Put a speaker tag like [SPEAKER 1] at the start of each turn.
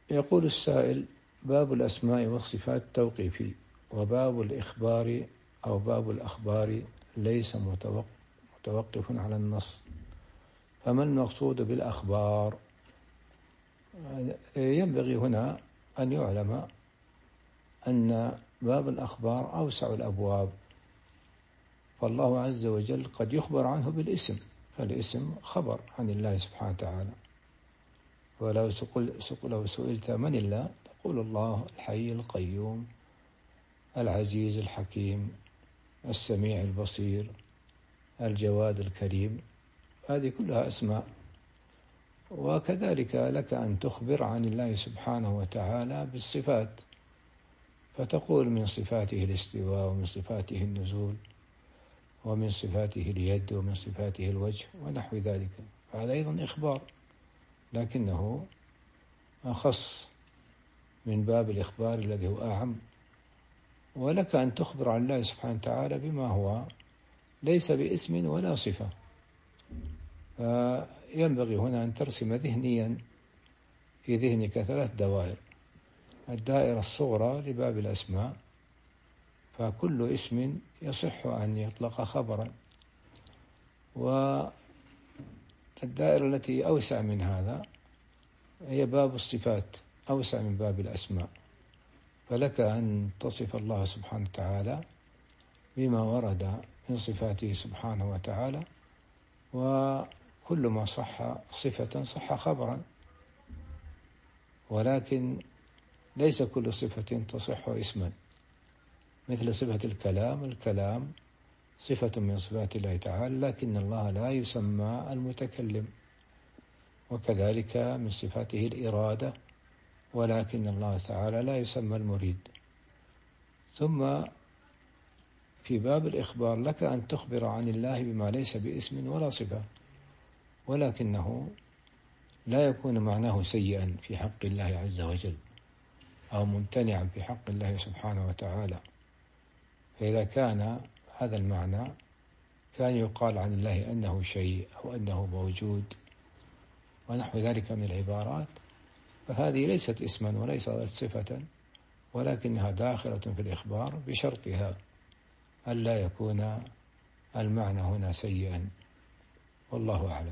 [SPEAKER 1] يقول السائل: باب الأسماء والصفات توقيفي، وباب الإخبار أو باب الأخبار ليس متوقف على النص، فما المقصود بالأخبار؟ ينبغي هنا أن يعلم أن باب الأخبار أوسع الأبواب، فالله عز وجل قد يخبر عنه بالاسم، فالاسم خبر عن الله سبحانه وتعالى. ولو سئلت من الله تقول الله الحي القيوم العزيز الحكيم السميع البصير الجواد الكريم، هذه كلها أسماء. وكذلك لك أن تخبر عن الله سبحانه وتعالى بالصفات، فتقول من صفاته الاستواء، ومن صفاته النزول، ومن صفاته اليد، ومن صفاته الوجه، ونحو ذلك. هذا أيضا إخبار، لكنه أخص من باب الإخبار الذي هو أعم. ولك أن تخبر عن الله سبحانه وتعالى بما هو ليس باسم ولا صفة. فينبغي هنا أن ترسم ذهنيا في ذهنك 3 دوائر: الدائرة الصغرى لباب الأسماء، فكل اسم يصح أن يطلق خبرا، والدائرة التي أوسع من هذا هي باب الصفات، أوسع من باب الأسماء، فلك أن تصف الله سبحانه وتعالى بما ورد من صفاته سبحانه وتعالى، وكل ما صح صفة صح خبرا، ولكن ليس كل صفة تصح اسما. مثل صفة الكلام صفة من صفات الله تعالى، لكن الله لا يسمى المتكلم. وكذلك من صفاته الإرادة، ولكن الله تعالى لا يسمى المريد. ثم في باب الإخبار لك أن تخبر عن الله بما ليس باسم ولا صفة، ولكنه لا يكون معناه سيئا في حق الله عز وجل أو ممتنعا في حق الله سبحانه وتعالى. فإذا كان هذا المعنى كان يقال عن الله أنه شيء أو أنه موجود ونحو ذلك من العبارات، فهذه ليست اسما وليست صفة، ولكنها داخلة في الإخبار بشرطها ألا يكون المعنى هنا سيئا، والله أعلم.